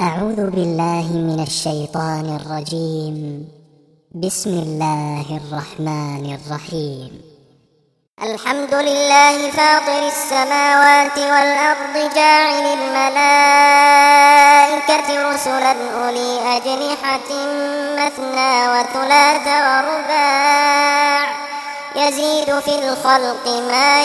أعوذ بالله من الشيطان الرجيم. بسم الله الرحمن الرحيم. الحمد لله فاطر السماوات والأرض جاعل الملائكة رسلا أولي أجنحة مثنى وثلاث ورباع يزيد في الخلق ما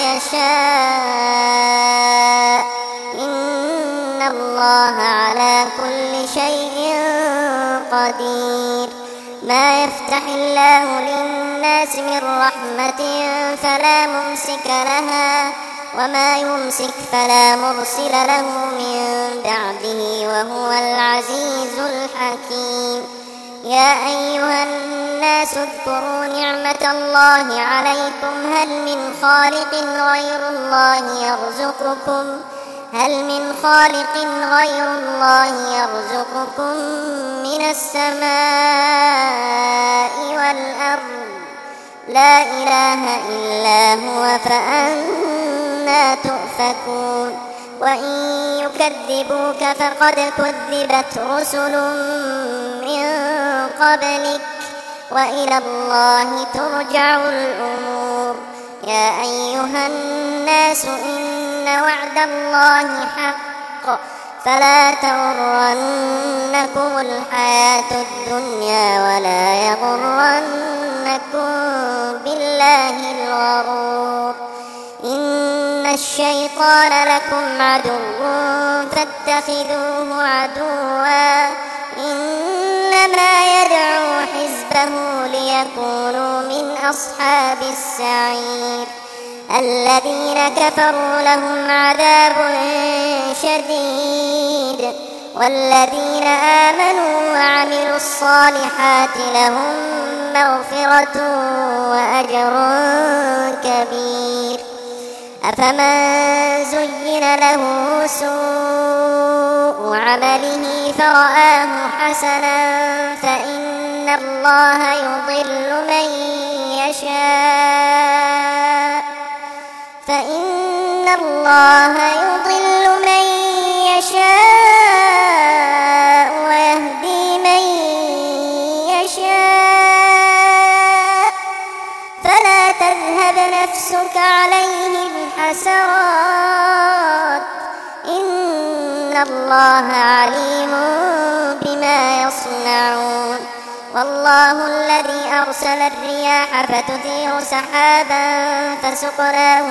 يشاء إن الله على كل شيء قدير. ما يفتح الله للناس من رحمة فلا ممسك لها وما يمسك فلا مرسل له من بعده وهو العزيز الحكيم. يا أيها الناس اذكروا نعمة الله عليكم هل من خالق غير الله يرزقكم من السماء والأرض لا إله إلا هو فأنى تؤفكون. وإن يكذبوك فقد كذبت رسل من قبلك وإلى الله ترجع الأمور. يا أيها الناس إن وعد الله حق فلا تغرنكم الحياة الدنيا ولا يغرنكم بالله الغرور. إن الشيطان لكم عدو فاتخذوه عدوا إنما يدعو حزبه ليكونوا من أصحاب السعير. الذين كفروا لهم عذاب شديد والذين آمنوا وعملوا الصالحات لهم مغفرة وأجر كبير. أفمن زين له سوء عمله فرآه حسنا فإن الله يضل من يشاء ويهدي من يشاء فلا تذهب نفسك عليهم حسرات إن الله عليم بما يصنعون. والله الذي أرسل الرياح فتثير سحابا فسقناه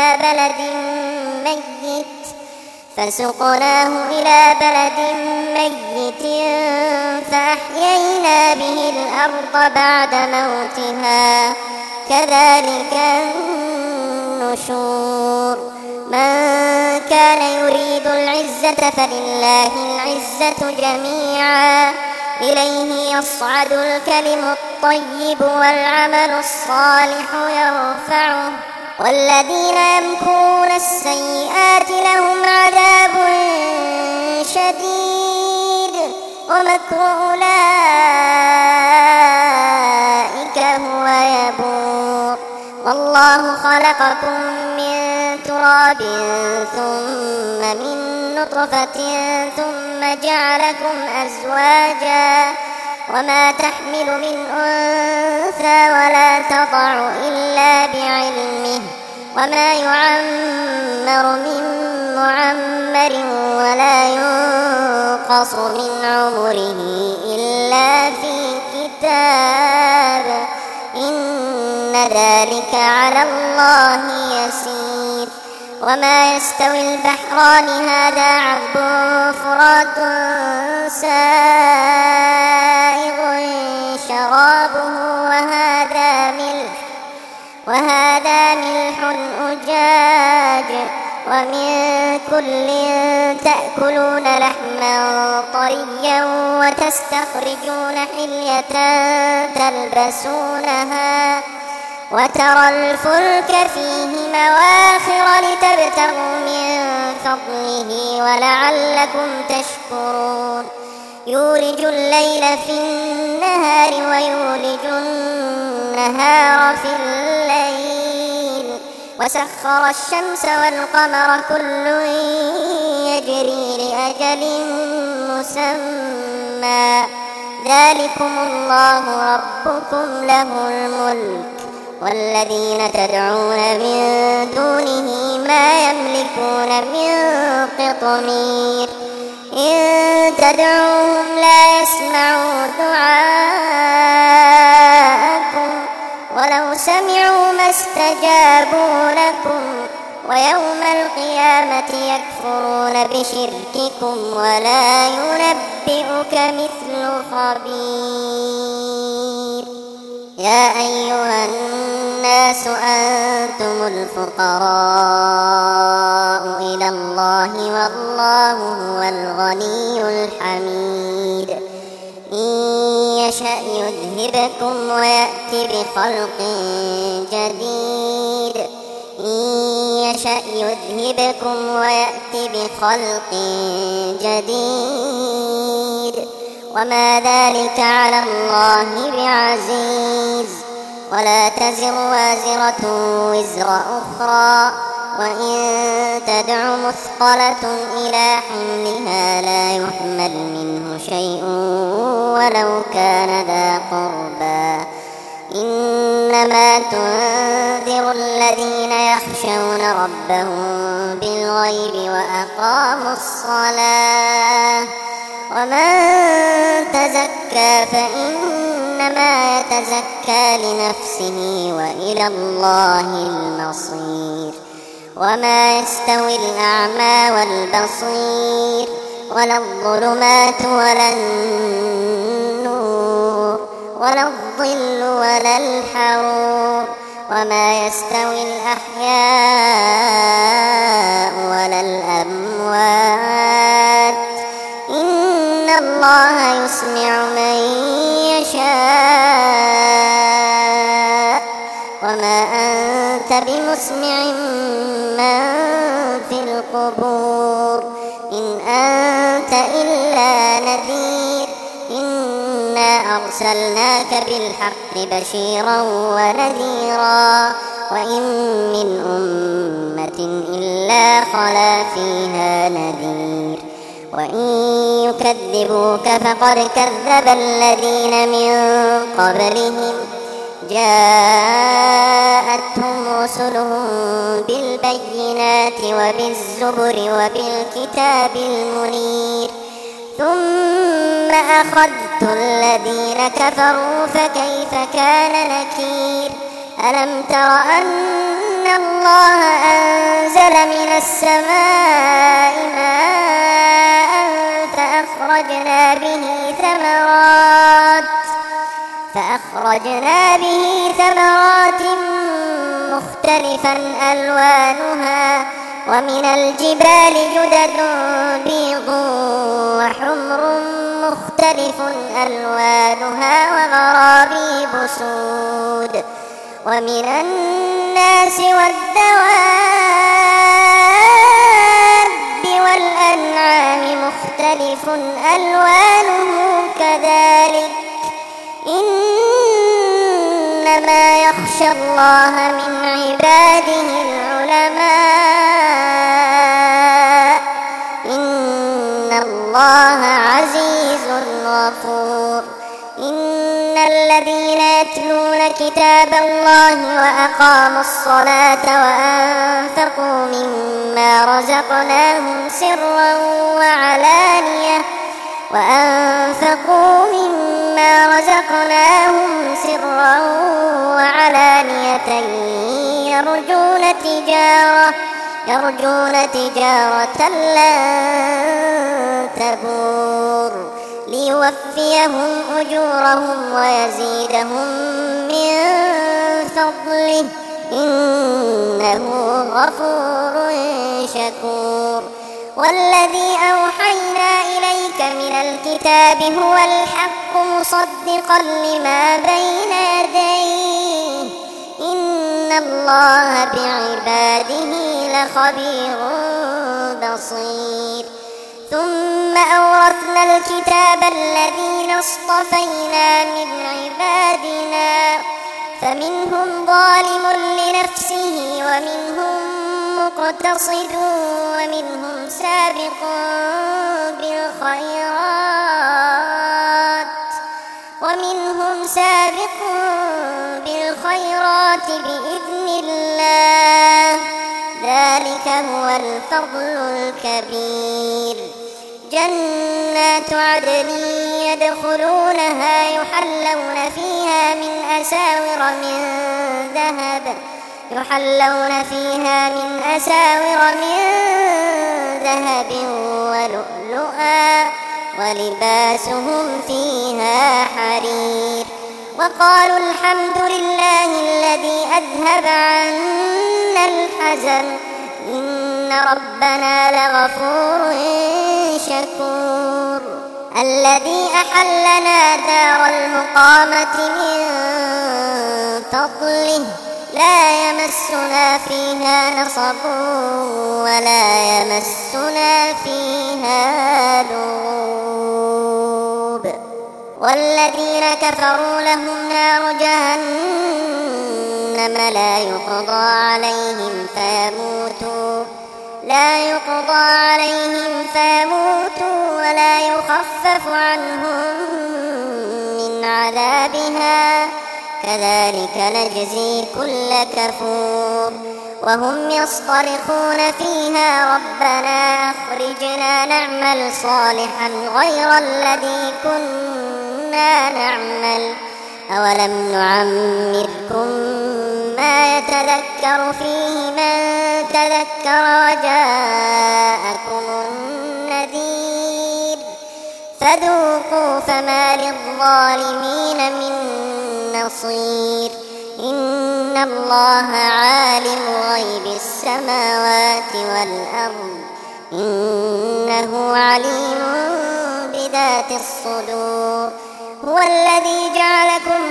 إلى بلد ميت فأحيينا به الأرض بعد موتها كذلك النشور. من كان يريد العزة فلله العزة جميعا إليه يصعد الكلم الطيب والعمل الصالح يرفعه والذين يمكرون السيئات لهم عذاب شديد ومكر أولئك هو يبور. والله خلقكم من تراب ثم من نطفة ثم جعلكم أزواجا وما تحمل من أنثى ولا تضع إلا بعلمه وما يعمر من معمر ولا ينقص من عمره إلا في كتاب إن ذلك على الله يسير. وما يستوي البحران هذا عذب فرات سائغ شرابه وهذا ملح أجاج ومن كل تأكلون لحما طريا وتستخرجون حلية تلبسونها وترى الفلك فيه مواخر لتبتغوا من فضله ولعلكم تشكرون. يولج الليل في النهار ويولج النهار في الليل وسخر الشمس والقمر كل يجري لأجل مسمى ذلكم الله ربكم له الملك والذين تدعون من دونه ما يملكون من قطمير إن تدعوهم لا يسمعوا دعاءكم ولو سمعوا ما استجابوا لكم ويوم القيامة يكفرون بشرككم ولا ينبئك مثل خبير يا أيها الناس أنتم الفقراء إلى الله والله هو الغني الحميد إن يشأ يذهبكم ويأتي بخلق جديد إن يشأ يذهبكم ويأتي بخلق جديد وما ذلك على الله بعزيز ولا تزر وازرة وزر أخرى وإن تدع مثقلة إلى حملها لا يحمل منه شيء ولو كان ذا قربى إنما تنذر الذين يخشون ربهم بالغيب وأقاموا الصلاة ومن تزكى فإنما يتزكى لنفسه وإلى الله المصير وما يستوي الأعمى والبصير ولا الظلمات ولا النور ولا الظل ولا الحرور وما يستوي الأحياء ولا الأموات إن الله يسمع من يشاء وما أنت بمسمع من في القبور إن أنت إلا نذير إنا أرسلناك بالحق بشيرا ونذيرا وإن من أمة إلا خلا فيها نذير وإن يكذبوك فقد كذب الذين من قبلهم جاءتهم رسلهم بالبينات وبالزبر وبالكتاب المنير ثم أخذت الذين كفروا فكيف كان نكير ألم تر أن الله أنزل من السماء ماء فأخرجنا به ثمرات مختلفا ألوانها ومن الجبال جدد بيض وحمر مختلف ألوانها وغرابيب سود ومن الناس والدواب والأنعام مختلف ألوانه كذلك إنما يخشى الله من عباده العلماء إن الله عزيز غفور إن الذين يتلون كتاب الله وأقاموا الصلاة وأنفقوا مما رزقناهم سرا وعلانية يرجون تجارة لن تبور ليوفيهم أجورهم ويزيدهم من فضله إنه غفور شكور والذي أوحينا إليك من الكتاب هو الحق مصدقا لما بين يديه إن الله بعباده لخبير بصير ثم أورثنا الكتاب الذين اصطفينا من عبادنا فمنهم ظالم لنفسه ومنهم مقتصد ومنهم سابق بالخيرات بإذن الله، ذلك هو الفضل الكبير. جنات عدن يدخلونها يحلون فيها من أساور من ذهب ولؤلؤا ولباسهم فيها حرير. وقالوا الحمد لله الذي أذهب عنا الحزن إن ربنا لغفور شكور. الذي أحلنا دار المقامة من فضله لا يمسنا فيها نصب ولا يمسنا فيها لغوب. والذين كفروا لهم نار جهنم لا يقضى عليهم فيموتوا ولا يخفف عنهم من عذابها، كذلك نجزي كل كفور. وهم يصطرخون فيها ربنا أخرجنا نعمل صالحا غير الذي كنا نعمل أولم نعمركم ما يتذكر فيه من تذكر وجاءكم النذير فذوقوا فما للظالمين من نصير. إن الله عالم غيب السماوات والأرض إنه عليم بذات الصدور. هو الذي جعلكم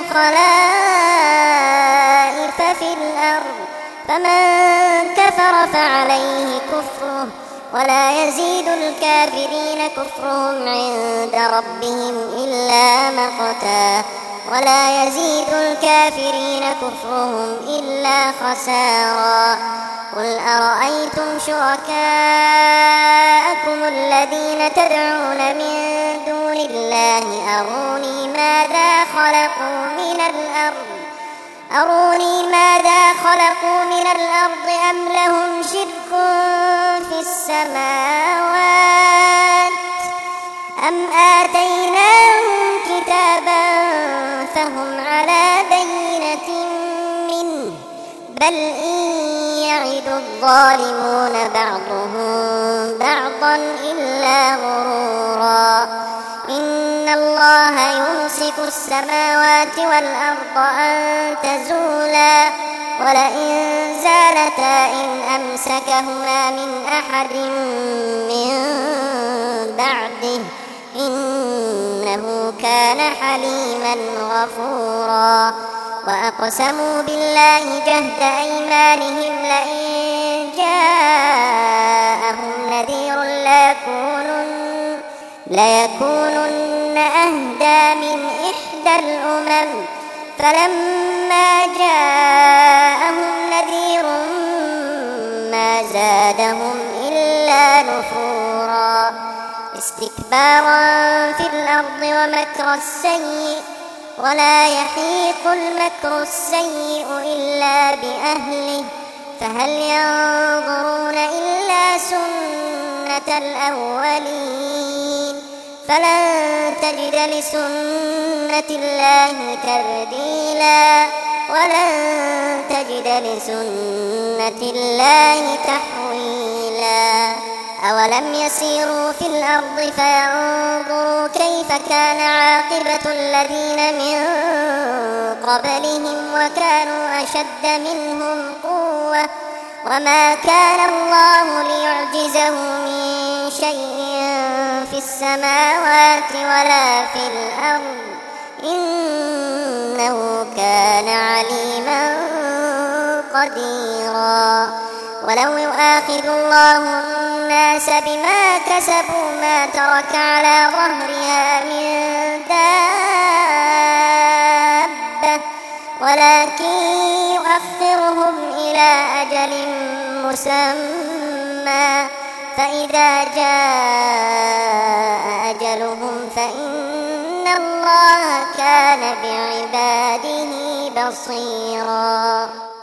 خلائف في الأرض فمن كفر فعليه كفره ولا يزيد الكافرين كفرهم عند ربهم إلا خسارا. قل أرأيتم شركاءكم الذين تدعون من دون الله أروني ماذا خلقوا من الأرض أم لهم شرك في السماوات أم آتيناهم كتابا فهم على بينة منه بل إن يعد الظالمون بعضهم بعضا إلا غرورا. إن الله يمسك السماوات والأرض أن تزولا ولئن زالتا إن أمسكهما من أحد من بعده إنه كان حليما غفورا. وأقسموا بالله جهد أيمانهم لئن جاءهم نذير ليكونن أهدى من إحدى الأمم فلما جاءهم نذير ما زادهم إلا نفورا. استكبارا في الأرض ومكر السيء ولا يحيق المكر السيء إلا بأهله فهل ينظرون إلا سنة الأولين فلن تجد لسنة الله تبديلا ولن تجد لسنة الله تحويلا. أولم يسيروا في الأرض فينظروا كيف كان عاقبة الذين من قبلهم وكانوا أشد منهم قوة وما كان الله ليعجزه من شيء في السماوات ولا في الأرض إنه كان عليما قديرا. ولو يؤاخذ الله الناس بما كسبوا ما ترك على ظهرها من دابة ولكن يؤخرهم إلى أجل مسمى فإذا جاء أجلهم فإن الله كان بعباده بصيرا.